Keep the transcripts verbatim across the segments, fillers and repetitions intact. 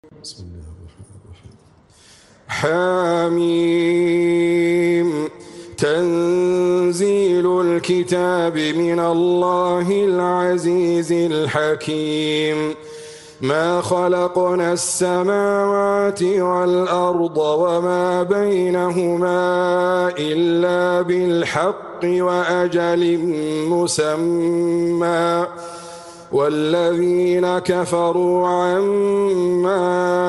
بسم الله الرحمن الرحيم. حميم تنزيل الكتاب من الله العزيز الحكيم. ما خلقنا السماوات والأرض وما بينهما إلا بالحق وأجل مسمى والذين كفروا عما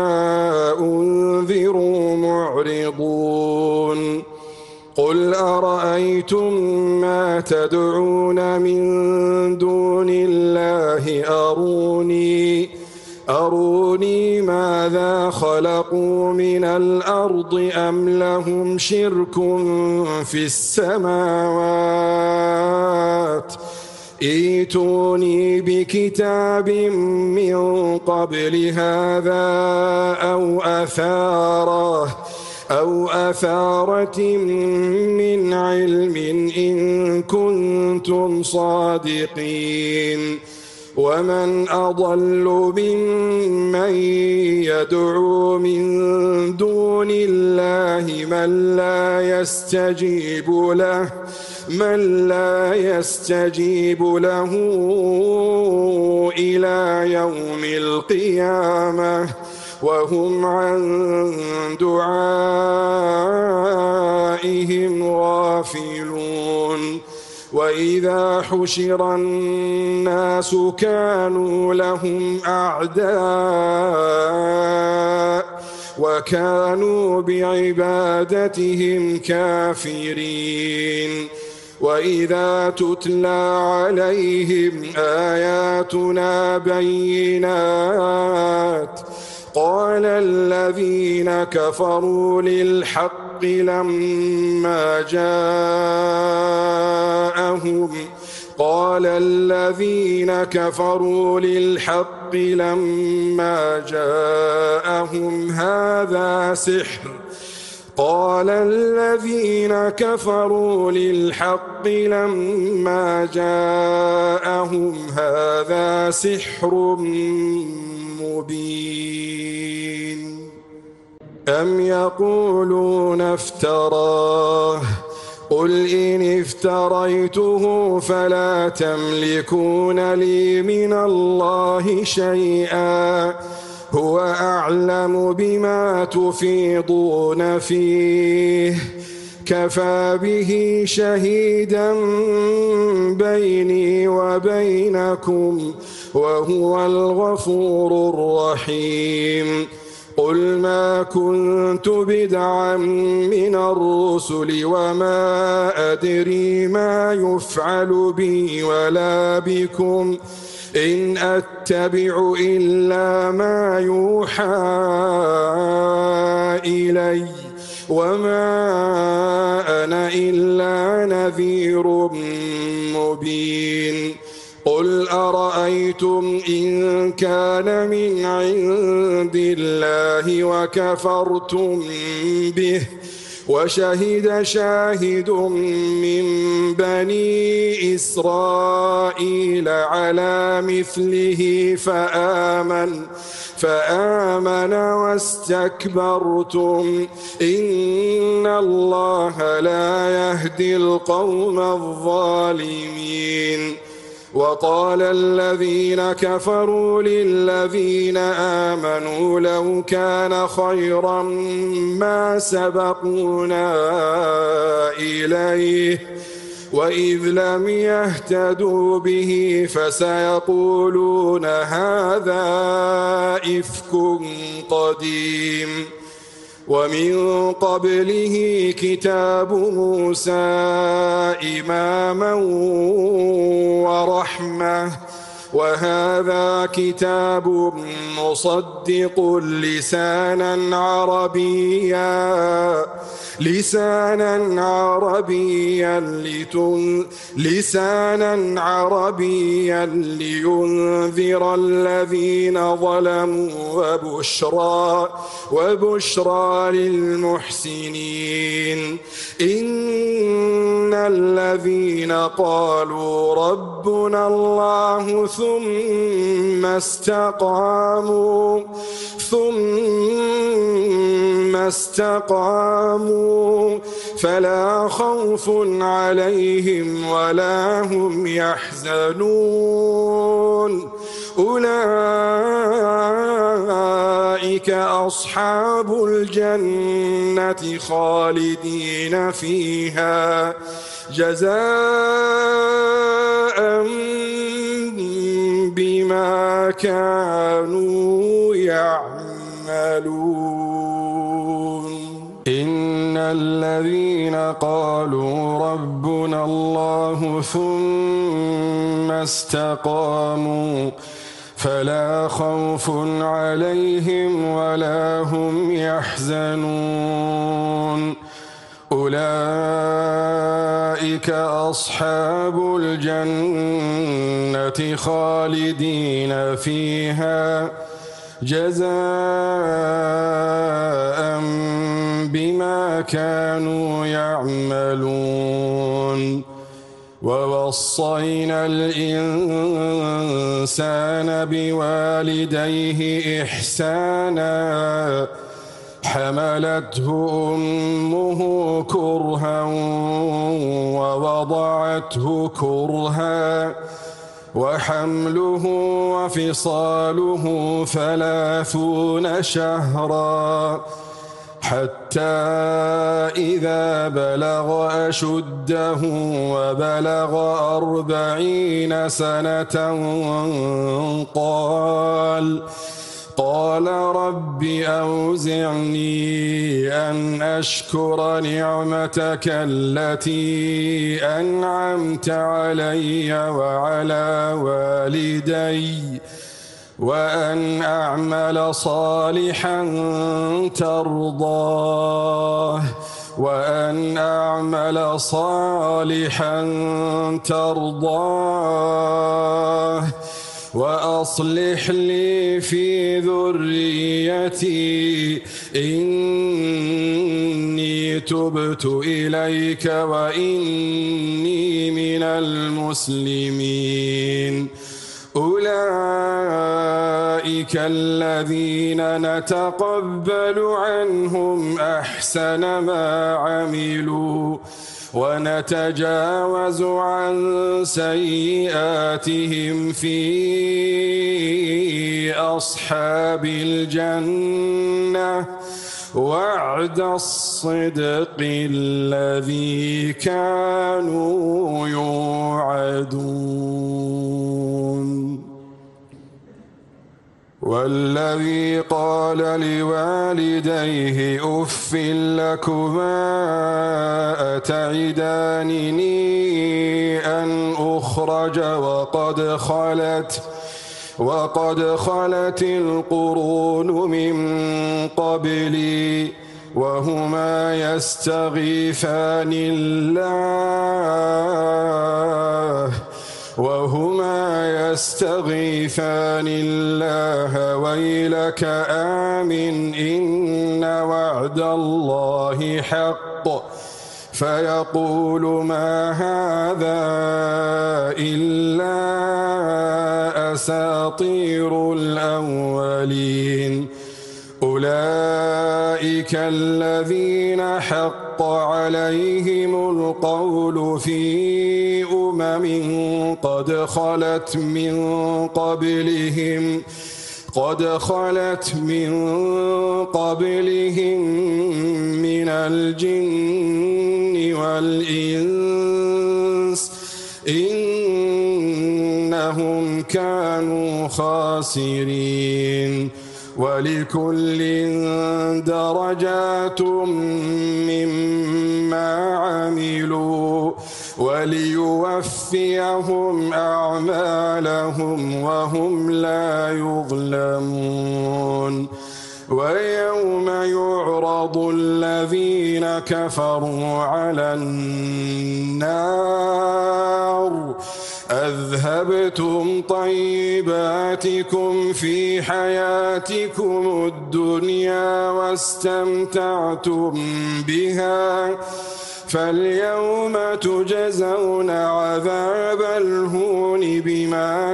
أنذروا معرضون. قل أرأيتم ما تدعون من دون الله أروني أروني ماذا خلقوا من الأرض أم لهم شرك في السماوات ائتوني بكتاب من قبل هذا أو أثارة أو أثارة من علم إن كنتم صادقين. ومن أضل ممن يدعو من دون الله من لا يستجيب له من لا يستجيب له إلى يوم القيامة وهم عن دعائهم غافلون. وإذا حشر الناس كانوا لهم أعداء وكانوا بعبادتهم كافرين. وإذا تتلى عليهم آياتنا بينات قال الذين كفروا للحق لما جاءهم قال الذين كفروا للحق لما جاءهم هذا سحر قال الذين كفروا للحق لما جاءهم هذا سحر مبين. أم يقولون افتراه قل إن افتريته فلا تملكون لي من الله شيئا هو أعلم بما تفيضون فيه كفى به شهيدا بيني وبينكم وهو الغفور الرحيم. قل ما كنت بدعا من الرسل وما أدري ما يفعل بي ولا بكم إن أتبع إلا ما يوحى إلي وما أنا إلا نذير مبين. قل أرأيتم إن كان من عند الله وكفرتم به وشهد شاهد من بني إسرائيل على مثله فآمن فآمن واستكبرتم إن الله لا يهدي القوم الظالمين. وقال الذين كفروا للذين آمنوا لو كان خيرا ما سبقونا إليه وإذ لم يهتدوا به فسيقولون هذا إفك قديم. ومن قبله كتاب موسى إماما ورحمة وهذا كتاب مصدق لسانا عربيا لسانا عربيا لتن لسانا عربيا لينذر الذين ظلموا وبشرى وبشرى للمحسنين. إن الذين قالوا ربنا الله ثم استقاموا ثم استقاموا فلا خوف عليهم ولا هم يحزنون أولئك أصحاب الجنة خالدين فيها جزاء بما كانوا يعملون إن الذين قالوا ربنا الله ثم استقاموا فلا خوف عليهم ولا هم يحزنون أولئك أصحاب الجنة خالدين فيها جزاء بما كانوا يعملون ووصينا الإنسان بوالديه إحسانا حملته أمه كرها ووضعته كرها وحمله وفصاله ثلاثون شهرا حتى إذا بلغ أشده وبلغ أربعين سنة قال قال رب أوزعني أن أشكر نعمتك التي أنعمت علي وعلى والدي وأن أعمل صالحا ترضاه وأن أعمل صالحا ترضاه وأصلح لي في ذريتي إني تبت إليك وإني من المسلمين أولئك الذين نتقبل عنهم أحسن ما عملوا ونتجاوز عن سيئاتهم في أصحاب الجنة وعد الصدق الذي كانوا يوعدون والذي قال لوالديه أف لكما أتعدانني أن أخرج وقد خلت وقد خلت القرون من قبلي وهما يستغيثان الله وهما يستغيثان الله ويلك آمن إن وعد الله حق فيقول ما هذا إلا أساطير الأولين أولئك الذين حق عليهم القول في أمم قد خلت من قبلهم قد خلت من قبلهم من الجن والإنس إنهم كانوا خاسرين ولكل درجات مما عملوا وليوفيهم أعمالهم وهم لا يظلمون ويوم يعرض الذين كفروا على النار أذهبتم طيباتكم في حياتكم الدنيا واستمتعتم بها فاليوم تجزون عذاب الهون بما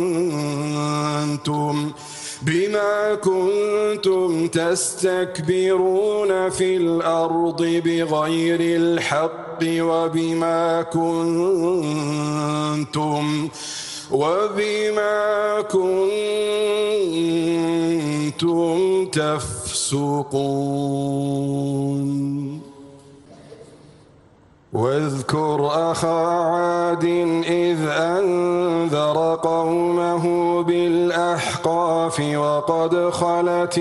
كنتم بما كنتم تستكبرون في الأرض بغير الحق وبما كنتم وبما كنتم تفسقون واذكر أخا عاد إذ أنذر قومه بالأحقاف وقد خلت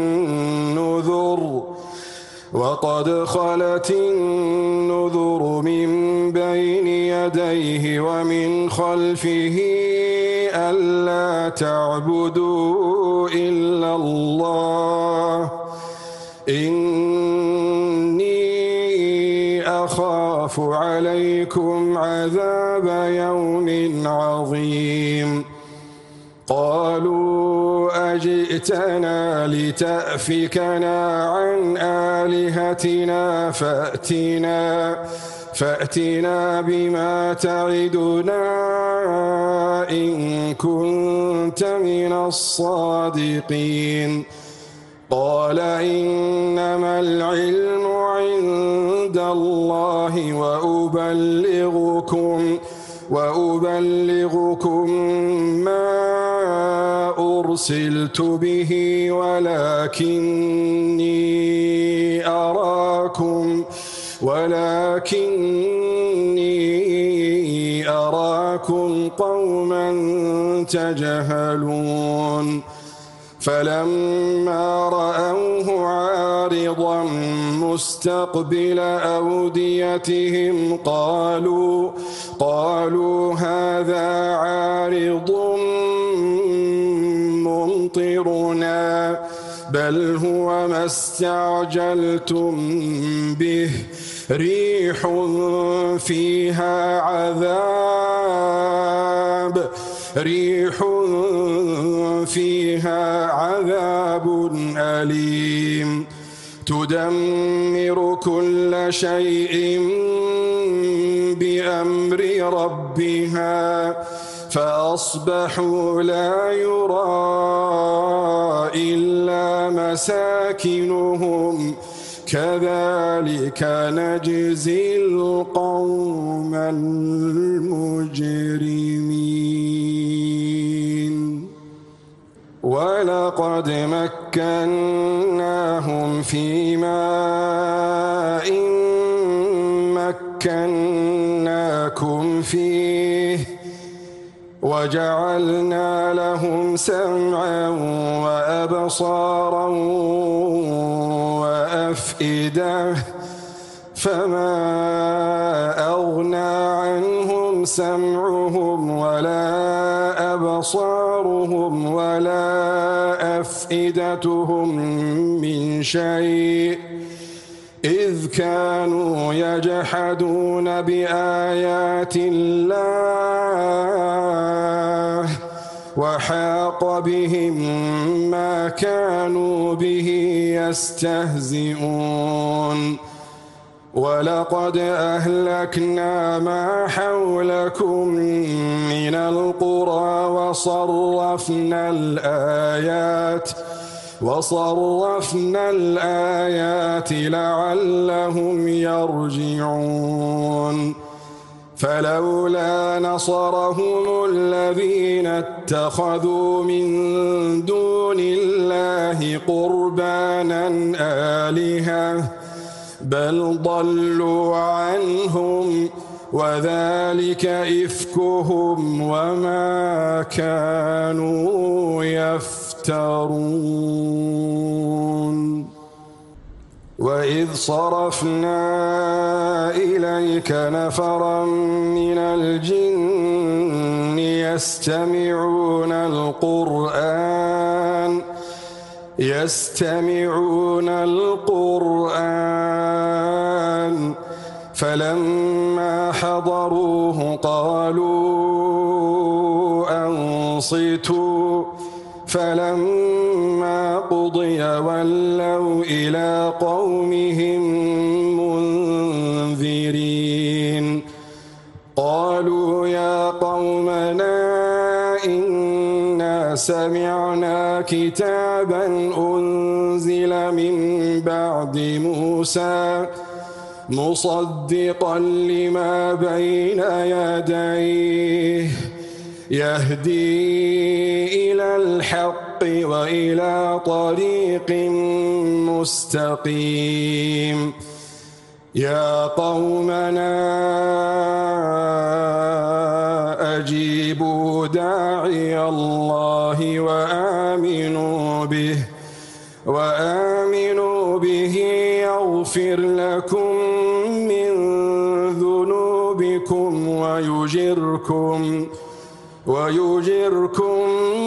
النذر وقد خلت النذر من بين يديه ومن خلفه ألا تعبدوا إلا الله إني أخاف عليكم عذاب يوم عظيم قالوا أجئتنا لتأفكنا عن آلهتنا فأتنا فأتنا بما تعدنا إن كنت من الصادقين قال إنما العلم عند الله وأبلغكم وأبلغكم ما أرسلت به ولكني أراكم ولكني أراكم قوما تجهلون فلما رأوه عارضا مستقبل أوديتهم قالوا قالوا هذا عارض ممطرنا بل هو ما استعجلتم به ريح فيها عذاب ريح فيها عذاب أليم تدمر كل شيء بأمر ربها فأصبحوا لا يرى إلا مساكنهم كذلك نجزي القوم المجرمين ولقد مكناهم في ماء مكناكم فيه وجعلنا لهم سمعا وأبصارا وأفئدة فما أغنى عنهم سمعهم ولا أبصارهم ولا أفئدتهم من شيء إذ كانوا يجحدون بآيات الله وحاق بهم ما كانوا به يستهزئون ولقد أهلكنا ما حولكم من القرى وصرفنا الآيات وصرفنا الآيات لعلهم يرجعون فلولا نصرهم الذين اتخذوا من دون الله قربانا آلهة بل ضلوا عنهم وذلك إفكهم وما كانوا يفترون وإذ صرفنا إليك نفرا من الجن يستمعون القرآن يستمعون القرآن فلما حضروه قالوا أنصتوا فلما قضي ولوا إلى قومهم منذرين سمعنا كتابا أنزل من بعد موسى مصدقا لما بين يديه يهدي إلى الحق وإلى طريق مستقيم يا قومنا أجيبوا داعي الله وآمنوا به وآمنوا به يغفر لكم من ذنوبكم ويجركم ويجركم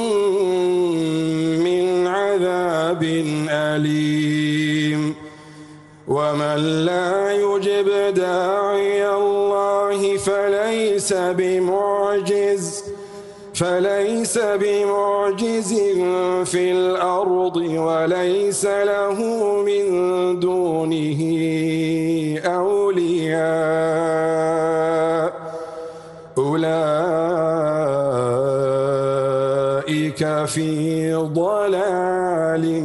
من عذاب أليم ومن لا يجب داعي الله فليس بمعجز فليس بمعجز في الأرض وليس له من دونه أولياء أولئك في ضلال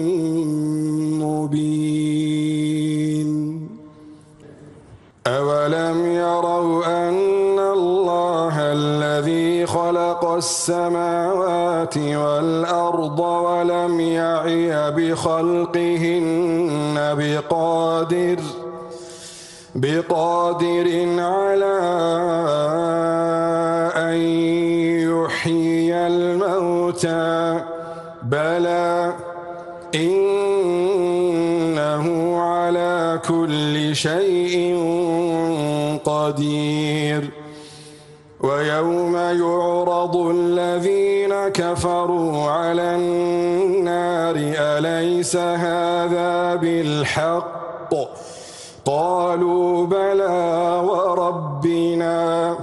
مبين أولم يروا أن الله الذي خلق السماوات والأرض ولم يعي بخلقهن بقادر بقادر على أن يحيي الموتى بلى إنه على كل شيء قدير ويوم يعرض الذين كفروا على النار أليس هذا بالحق قالوا بلى وربنا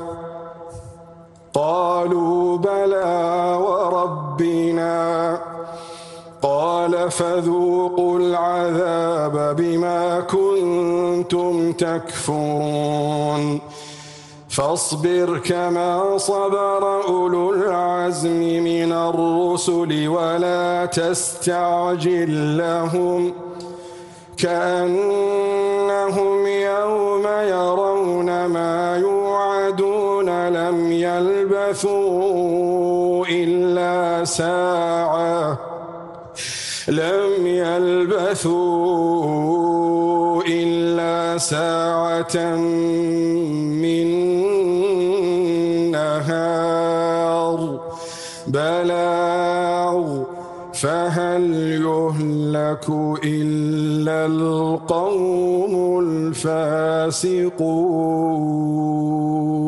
قالوا بلى وربنا قال فذوقوا العذاب بما كنتم تكفرون فاصبر كما صبر أولو العزم من الرسل ولا تستعجل لهم كأنهم يوم يرون ما يوعدون لم يلبثوا إلا ساعة لم يلبثوا إلا ساعة من نهار بلاغ فهل يهلك إلا القوم الفاسقون